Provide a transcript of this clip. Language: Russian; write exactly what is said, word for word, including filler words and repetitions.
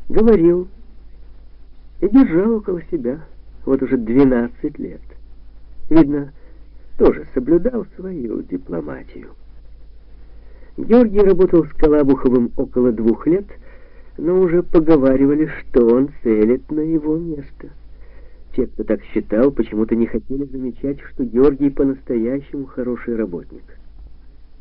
говорил и держал около себя вот уже двенадцать лет. Видно, тоже соблюдал свою дипломатию. Георгий работал с Калабуховым около двух лет, но уже поговаривали, что он целит на его место. Те, кто так считал, почему-то не хотели замечать, что Георгий по-настоящему хороший работник.